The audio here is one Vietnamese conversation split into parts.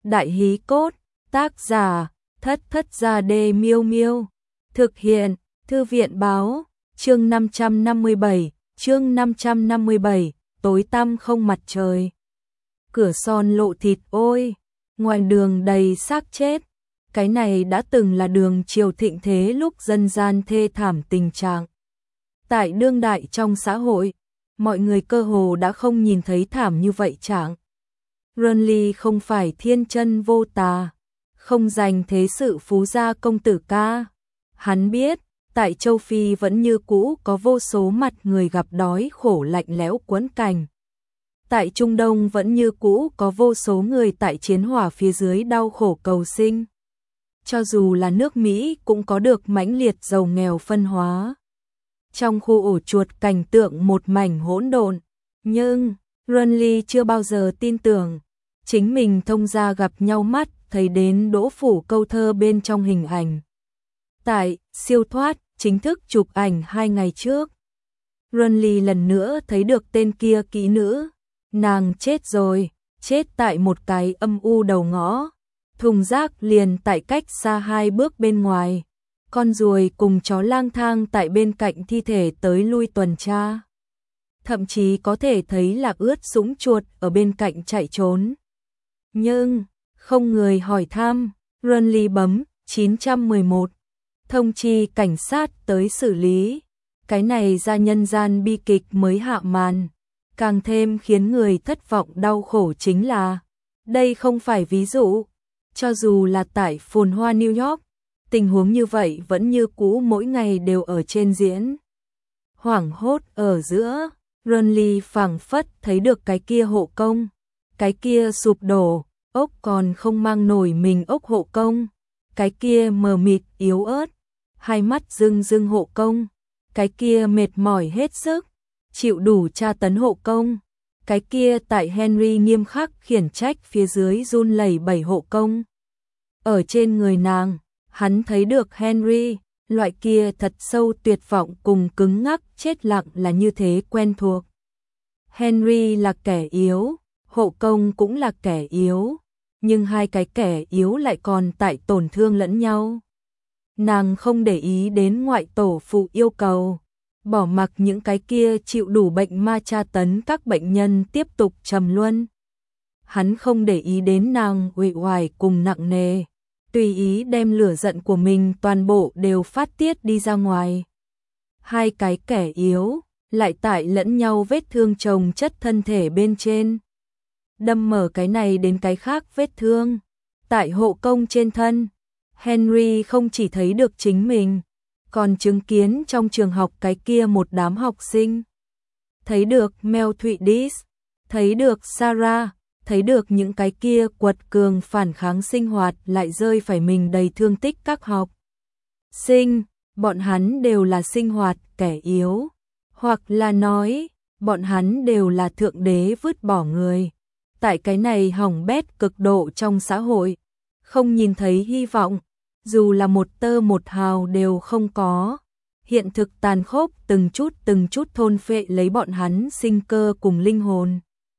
Đại hí cốt, tác giả, Thất Thất Gia Đê Miêu Miêu. Thực hiện, Thư viện báo, chương 557, tối tăm không mặt trời. Cửa son lộ thịt ôi, ngoài đường đầy xác chết. Cái này đã từng là đường triều thịnh thế lúc dân gian thê thảm tình trạng. Tại đương đại trong xã hội, mọi người cơ hồ đã không nhìn thấy thảm như vậy trạng. Renly không phải thiên chân vô tà, không giành thế sự phú gia công tử ca. Hắn biết, tại châu Phi vẫn như cũ có vô số mặt người gặp đói khổ lạnh lẽo quẫn cảnh. Tại Trung Đông vẫn như cũ có vô số người tại chiến hỏa phía dưới đau khổ cầu sinh. Cho dù là nước Mỹ cũng có được mãnh liệt giàu nghèo phân hóa. Trong khu ổ chuột cảnh tượng một mảnh hỗn độn, nhưng Renly chưa bao giờ tin tưởng chính mình thông gia gặp nhau mắt thấy đến Đỗ Phủ câu thơ bên trong hình ảnh. Tại siêu thoát chính thức chụp ảnh 2 ngày trước, Renly lần nữa thấy được tên kia kỹ nữ. Nàng chết rồi, chết tại một cái âm u đầu ngõ. Thùng rác liền tại cách xa 2 bước bên ngoài. Con ruồi cùng chó lang thang tại bên cạnh thi thể tới lui tuần tra. Thậm chí có thể thấy là ướt sũng chuột ở bên cạnh chạy trốn. Nhưng, không người hỏi thăm, Renly bấm 911, thông chi cảnh sát tới xử lý. Cái này ra nhân gian bi kịch mới hạ màn. Càng thêm khiến người thất vọng đau khổ chính là, đây không phải ví dụ. Cho dù là tại phồn hoa New York, tình huống như vậy vẫn như cũ mỗi ngày đều ở trên diễn. Hoảng hốt ở giữa, Renly phảng phất thấy được cái kia hộ công. Cái kia sụp đổ, ốc còn không mang nổi mình ốc hộ công. Cái kia mờ mịt yếu ớt, hai mắt rưng rưng hộ công. Cái kia mệt mỏi hết sức, chịu đủ tra tấn hộ công. Cái kia tại Henry nghiêm khắc khiển trách phía dưới run lẩy bẩy hộ công. Ở trên người nàng, hắn thấy được Henry, loại kia thật sâu tuyệt vọng cùng cứng ngắc chết lặng là như thế quen thuộc. Henry là kẻ yếu, hộ công cũng là kẻ yếu, nhưng hai cái kẻ yếu lại còn tại tổn thương lẫn nhau. Nàng không để ý đến ngoại tổ phụ yêu cầu, bỏ mặc những cái kia chịu đủ bệnh ma tra tấn các bệnh nhân tiếp tục trầm luân. Hắn không để ý đến nàng uể oải cùng nặng nề, tùy ý đem lửa giận của mình toàn bộ đều phát tiết đi ra ngoài. Hai cái kẻ yếu lại tại lẫn nhau vết thương chồng chất thân thể bên trên, đâm mở cái này đến cái khác vết thương. Tại hộ công trên thân, Henry không chỉ thấy được chính mình, còn chứng kiến trong trường học cái kia một đám học sinh. Thấy được Mel Thụy Dis, thấy được Sarah, thấy được những cái kia quật cường phản kháng sinh hoạt lại rơi phải mình đầy thương tích các học sinh. Bọn hắn đều là sinh hoạt kẻ yếu, hoặc là nói, bọn hắn đều là thượng đế vứt bỏ người. Tại cái này hỏng bét cực độ trong xã hội, không nhìn thấy hy vọng, dù là một tơ một hào đều không có. Hiện thực tàn khốc từng chút thôn phệ lấy bọn hắn sinh cơ cùng linh hồn.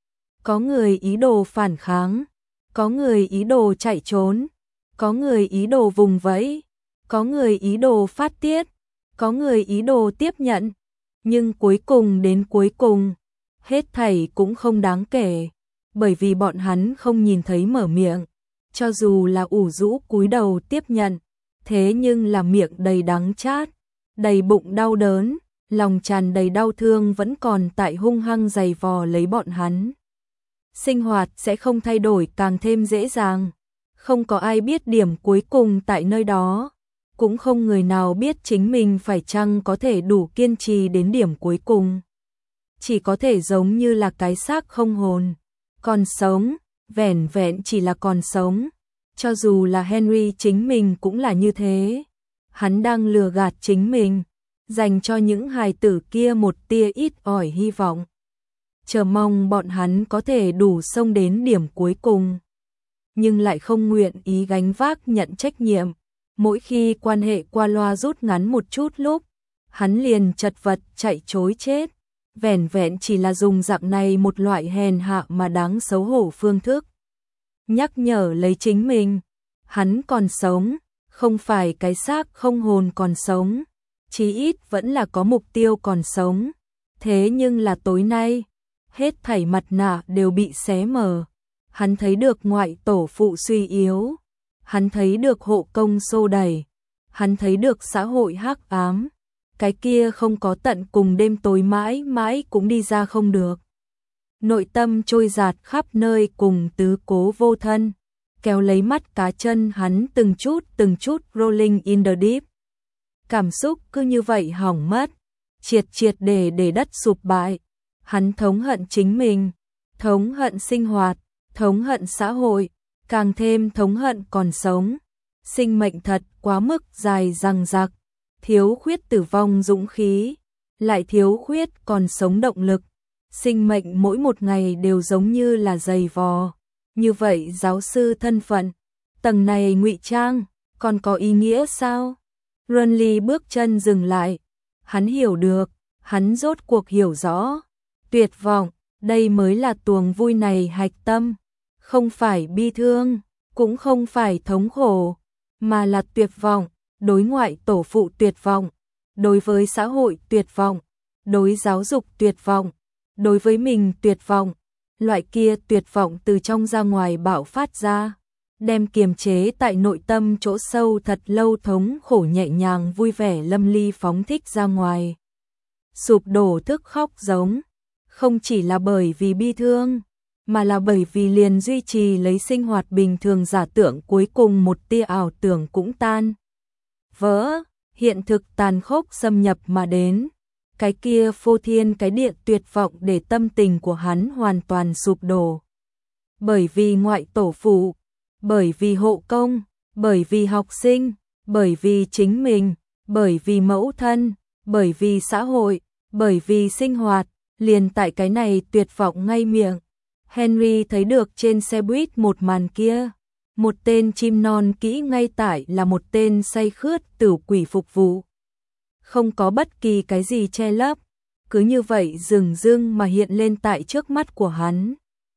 Có người ý đồ phản kháng, có người ý đồ chạy trốn, có người ý đồ vùng vẫy, có người ý đồ phát tiết, có người ý đồ tiếp nhận. Nhưng cuối cùng đến cuối cùng, hết thảy cũng không đáng kể, bởi vì bọn hắn không nhìn thấy mở miệng. Cho dù là ủ rũ cúi đầu tiếp nhận, thế nhưng là miệng đầy đắng chát, đầy bụng đau đớn, lòng tràn đầy đau thương vẫn còn tại hung hăng giày vò lấy bọn hắn. Sinh hoạt sẽ không thay đổi càng thêm dễ dàng, không có ai biết điểm cuối cùng tại nơi đó, cũng không người nào biết chính mình phải chăng có thể đủ kiên trì đến điểm cuối cùng. Chỉ có thể giống như là cái xác không hồn, còn sống, vẻn vẹn chỉ là còn sống. Cho dù là Henry chính mình cũng là như thế. Hắn đang lừa gạt chính mình, dành cho những hài tử kia một tia ít ỏi hy vọng, chờ mong bọn hắn có thể đủ xông đến điểm cuối cùng, nhưng lại không nguyện ý gánh vác nhận trách nhiệm. Mỗi khi quan hệ qua loa rút ngắn một chút lúc, hắn liền chật vật chạy trối chết, vẻn vẹn chỉ là dùng dạng này một loại hèn hạ mà đáng xấu hổ phương thức. nhắc nhở lấy chính mình. Hắn còn sống, không phải cái xác không hồn còn sống, chí ít vẫn là có mục tiêu còn sống. Thế nhưng là tối nay, hết thảy mặt nạ đều bị xé mở. Hắn thấy được ngoại tổ phụ suy yếu, hắn thấy được hộ công xô đẩy, hắn thấy được xã hội hắc ám, cái kia không có tận cùng đêm tối mãi mãi cũng đi ra không được. Nội tâm trôi dạt khắp nơi cùng tứ cố vô thân, kéo lấy mắt cá chân hắn từng chút rolling in the deep. Cảm xúc cứ như vậy hỏng mất, triệt để đất sụp bại. Hắn thống hận chính mình, thống hận sinh hoạt, thống hận xã hội, càng thêm thống hận còn sống. Sinh mệnh thật quá mức dài dằng dặc, thiếu khuyết tử vong dũng khí, lại thiếu khuyết còn sống động lực. Sinh mệnh mỗi một ngày đều giống như là giày vò. Như vậy giáo sư thân phận, tầng này ngụy trang, còn có ý nghĩa sao? Runly bước chân dừng lại. Hắn hiểu được, hắn rốt cuộc hiểu rõ. Tuyệt vọng, đây mới là tuồng vui này hạch tâm. Không phải bi thương, cũng không phải thống khổ, mà là tuyệt vọng. Đối ngoại tổ phụ tuyệt vọng, đối với xã hội tuyệt vọng, đối giáo dục tuyệt vọng, đối với mình tuyệt vọng. Loại kia tuyệt vọng từ trong ra ngoài bạo phát ra, đem kiềm chế tại nội tâm chỗ sâu thật lâu thống khổ nhẹ nhàng vui vẻ lâm ly phóng thích ra ngoài. Sụp đổ thức khóc giống, không chỉ là bởi vì bi thương, mà là bởi vì liền duy trì lấy sinh hoạt bình thường giả tưởng cuối cùng một tia ảo tưởng cũng tan vỡ, hiện thực tàn khốc xâm nhập mà đến. Cái kia phô thiên cái địa tuyệt vọng để tâm tình của hắn hoàn toàn sụp đổ. Bởi vì ngoại tổ phụ, bởi vì hộ công, bởi vì học sinh, bởi vì chính mình, bởi vì mẫu thân, bởi vì xã hội, bởi vì sinh hoạt, liền tại cái này tuyệt vọng ngay miệng. Henry thấy được trên xe buýt một màn kia, một tên chim non kỹ ngay tại là một tên say khướt tử quỷ phục vụ. Không có bất kỳ cái gì che lấp, cứ như vậy dừng dưng mà hiện lên tại trước mắt của hắn.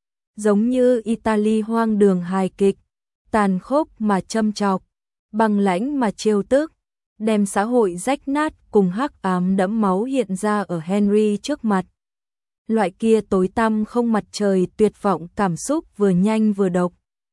Giống như Italy hoang đường hài kịch, tàn khốc mà châm chọc, băng lãnh mà trêu tức, đem xã hội rách nát cùng hắc ám đẫm máu hiện ra ở Henry trước mặt. Loại kia tối tăm không mặt trời tuyệt vọng cảm xúc vừa nhanh vừa độc.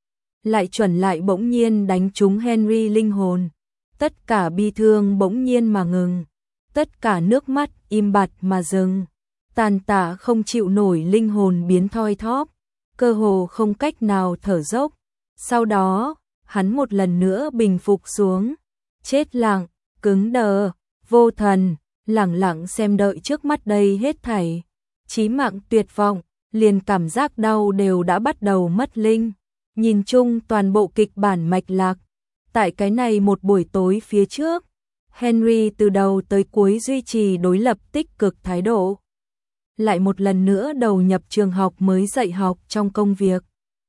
Lại chuẩn lại bỗng nhiên đánh trúng Henry linh hồn. Tất cả bi thương bỗng nhiên mà ngừng, tất cả nước mắt im bặt mà dừng, tàn tạ không chịu nổi linh hồn biến thoi thóp, cơ hồ không cách nào thở dốc. Sau đó, hắn một lần nữa bình phục xuống, chết lặng, cứng đờ, vô thần, lẳng lặng xem đợi trước mắt đây hết thảy. Chí mạng tuyệt vọng, liền cảm giác đau đều đã bắt đầu mất linh. Nhìn chung toàn bộ kịch bản mạch lạc. Tại cái này một buổi tối phía trước, Henry từ đầu tới cuối duy trì đối lập tích cực thái độ. Lại một lần nữa đầu nhập trường học mới dạy học trong công việc.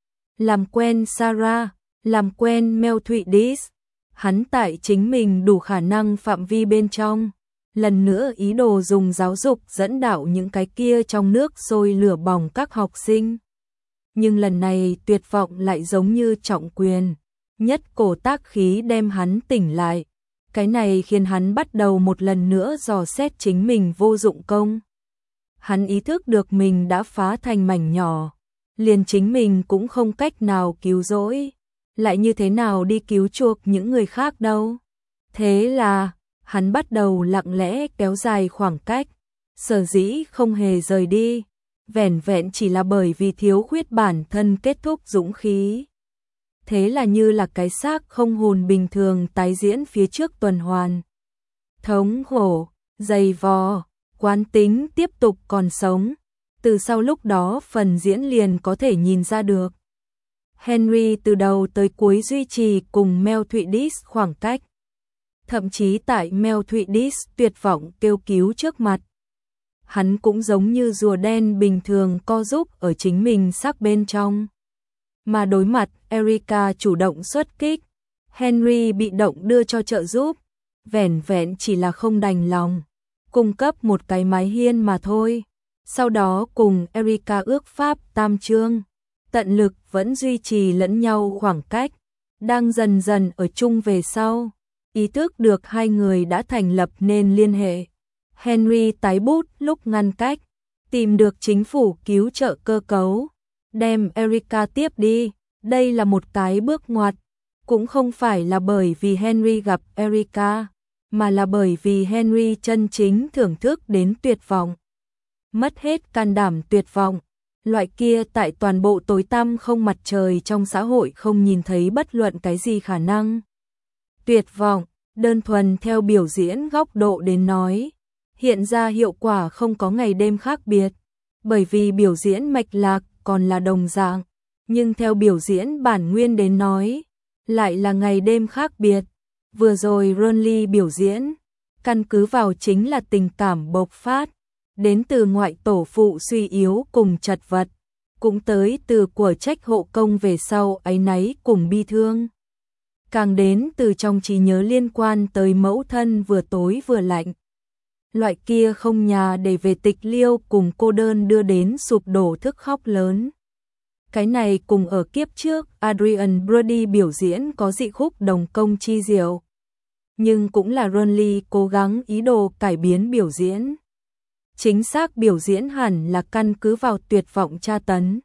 Làm quen Sarah, làm quen Mel Thụy Dis. Hắn tại chính mình đủ khả năng phạm vi bên trong. Lần nữa ý đồ dùng giáo dục dẫn đạo những cái kia trong nước sôi lửa bỏng các học sinh. Nhưng lần này tuyệt vọng lại giống như trọng quyền. Nhất cổ tác khí đem hắn tỉnh lại. Cái này khiến hắn bắt đầu một lần nữa dò xét chính mình vô dụng công. Hắn ý thức được mình đã phá thành mảnh nhỏ. Liền chính mình cũng không cách nào cứu rỗi. Lại như thế nào đi cứu chuộc những người khác đâu. Thế là, hắn bắt đầu lặng lẽ kéo dài khoảng cách. Sở dĩ không hề rời đi. Vẻn vẹn chỉ là bởi vì thiếu khuyết bản thân kết thúc dũng khí. Thế là như là cái xác không hồn bình thường tái diễn phía trước tuần hoàn. Thống khổ, dày vò, quán tính tiếp tục còn sống. Từ sau lúc đó phần diễn liền có thể nhìn ra được. Henry từ đầu tới cuối duy trì cùng Mel Thụy Dis khoảng cách. Thậm chí tại Mel Thụy Dis tuyệt vọng kêu cứu trước mặt. Hắn cũng giống như rùa đen bình thường co giúp ở chính mình xác bên trong. Mà đối mặt Erica chủ động xuất kích, Henry bị động đưa cho trợ giúp, vẻn vẹn chỉ là không đành lòng, cung cấp một cái mái hiên mà thôi. Sau đó cùng Erica ước pháp tam chương, tận lực vẫn duy trì lẫn nhau khoảng cách, đang dần dần ở chung về sau. Ý thức được hai người đã thành lập nên liên hệ. Henry tái bút lúc ngăn cách, tìm được chính phủ cứu trợ cơ cấu, đem Erica tiếp đi. Đây là một cái bước ngoặt, cũng không phải là bởi vì Henry gặp Erica, mà là bởi vì Henry chân chính thưởng thức đến tuyệt vọng. Mất hết can đảm tuyệt vọng, loại kia tại toàn bộ tối tăm không mặt trời trong xã hội không nhìn thấy bất luận cái gì khả năng. Tuyệt vọng, đơn thuần theo biểu diễn góc độ đến nói, hiện ra hiệu quả không có ngày đêm khác biệt, bởi vì biểu diễn mạch lạc còn là đồng dạng, nhưng theo biểu diễn bản nguyên đến nói, lại là ngày đêm khác biệt. Vừa rồi Ronly biểu diễn, căn cứ vào chính là tình cảm bộc phát, đến từ ngoại tổ phụ suy yếu cùng chật vật, cũng tới từ của trách hộ công về sau áy náy cùng bi thương. Càng đến từ trong trí nhớ liên quan tới mẫu thân vừa tối vừa lạnh. Loại kia không nhà để về tịch liêu cùng cô đơn đưa đến sụp đổ thức khóc lớn. Cái này cùng ở kiếp trước Adrian Brody biểu diễn có dị khúc đồng công chi diệu. Nhưng cũng là Ronly cố gắng ý đồ cải biến biểu diễn. Chính xác biểu diễn hẳn là căn cứ vào tuyệt vọng tra tấn.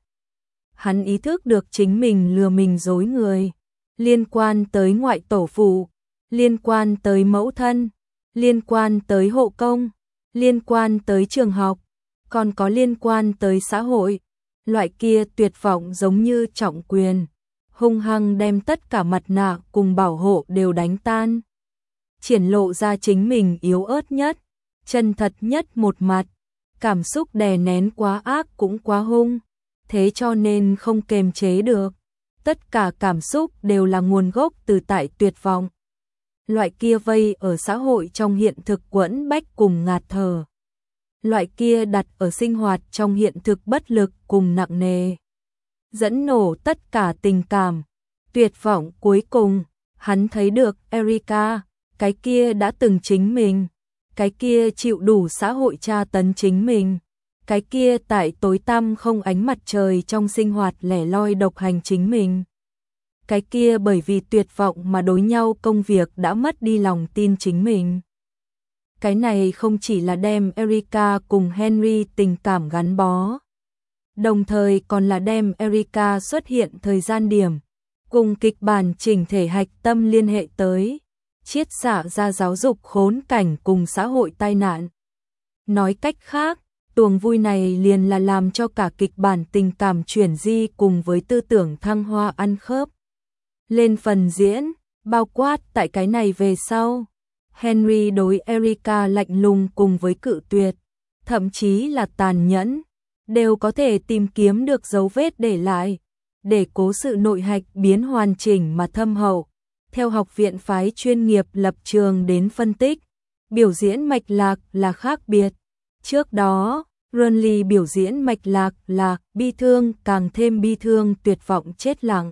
Hắn ý thức được chính mình lừa mình dối người, liên quan tới ngoại tổ phụ, liên quan tới mẫu thân, liên quan tới hộ công, liên quan tới trường học, còn có liên quan tới xã hội. Loại kia tuyệt vọng giống như trọng quyền, hung hăng đem tất cả mặt nạ cùng bảo hộ đều đánh tan. Triển lộ ra chính mình yếu ớt nhất, chân thật nhất một mặt, cảm xúc đè nén quá ác cũng quá hung, thế cho nên không kềm chế được. Tất cả cảm xúc đều là nguồn gốc từ tại tuyệt vọng. Loại kia vây ở xã hội trong hiện thực quẫn bách cùng ngạt thở. Loại kia đặt ở sinh hoạt trong hiện thực bất lực cùng nặng nề. Dẫn nổ tất cả tình cảm. Tuyệt vọng cuối cùng, hắn thấy được Erica, cái kia đã từng chính mình, cái kia chịu đủ xã hội tra tấn chính mình, cái kia tại tối tăm không ánh mặt trời trong sinh hoạt lẻ loi độc hành chính mình. Cái kia bởi vì tuyệt vọng mà đối nhau công việc đã mất đi lòng tin chính mình. Cái này không chỉ là đem Erica cùng Henry tình cảm gắn bó, đồng thời còn là đem Erica xuất hiện thời gian điểm, cùng kịch bản chỉnh thể hạch tâm liên hệ tới, chiết xạ ra giáo dục khốn cảnh cùng xã hội tai nạn. Nói cách khác, tuồng vui này liền là làm cho cả kịch bản tình cảm chuyển di cùng với tư tưởng thăng hoa ăn khớp. Lên phần diễn, bao quát tại cái này về sau, Henry đối Erica lạnh lùng cùng với cự tuyệt, thậm chí là tàn nhẫn, đều có thể tìm kiếm được dấu vết để lại, để cố sự nội hạch biến hoàn chỉnh mà thâm hậu. Theo học viện phái chuyên nghiệp lập trường đến phân tích, biểu diễn mạch lạc là khác biệt. Trước đó, Ronly biểu diễn mạch lạc là bi thương càng thêm bi thương tuyệt vọng chết lặng.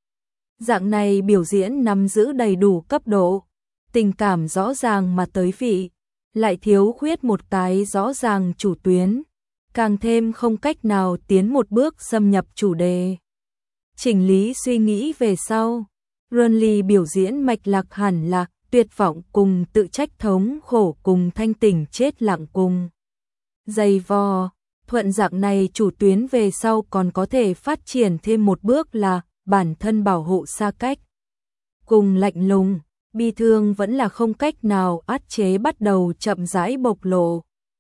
Dạng này biểu diễn nắm giữ đầy đủ cấp độ, tình cảm rõ ràng mà tới vị, lại thiếu khuyết một cái rõ ràng chủ tuyến, càng thêm không cách nào tiến một bước xâm nhập chủ đề. Chỉnh lý suy nghĩ về sau, Ronly biểu diễn mạch lạc hẳn là tuyệt vọng cùng tự trách thống khổ cùng thanh tỉnh chết lặng cùng dày vò. Thuận dạng này chủ tuyến về sau còn có thể phát triển thêm một bước là bản thân bảo hộ xa cách. Cùng lạnh lùng, bi thương vẫn là không cách nào át chế bắt đầu chậm rãi bộc lộ.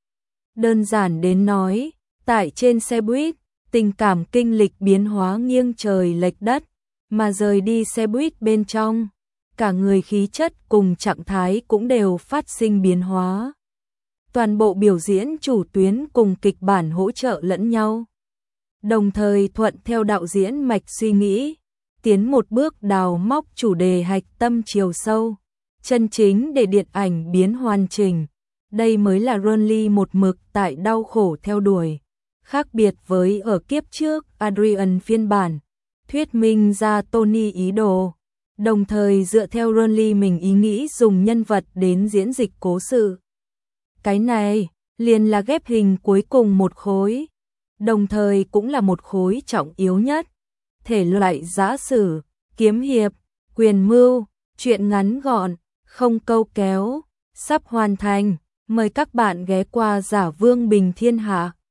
Đơn giản đến nói, tại trên xe buýt, tình cảm kinh lịch biến hóa nghiêng trời lệch đất, mà rời đi xe buýt bên trong, cả người khí chất cùng trạng thái cũng đều phát sinh biến hóa. Toàn bộ biểu diễn chủ tuyến cùng kịch bản hỗ trợ lẫn nhau, đồng thời thuận theo đạo diễn mạch suy nghĩ, tiến một bước đào móc chủ đề hạch tâm chiều sâu, chân chính để điện ảnh biến hoàn chỉnh. Đây mới là Ronly một mực tại đau khổ theo đuổi. Khác biệt với ở kiếp trước Adrian phiên bản, thuyết minh ra Tony ý đồ, đồng thời dựa theo Ronly mình ý nghĩ dùng nhân vật đến diễn dịch cố sự. Cái này liền là ghép hình cuối cùng một khối, đồng thời cũng là một khối trọng yếu nhất, thể loại giã sử, kiếm hiệp, quyền mưu, truyện ngắn gọn, không câu kéo, sắp hoàn thành. Mời các bạn ghé qua Giả Vương Bình Thiên Hạ.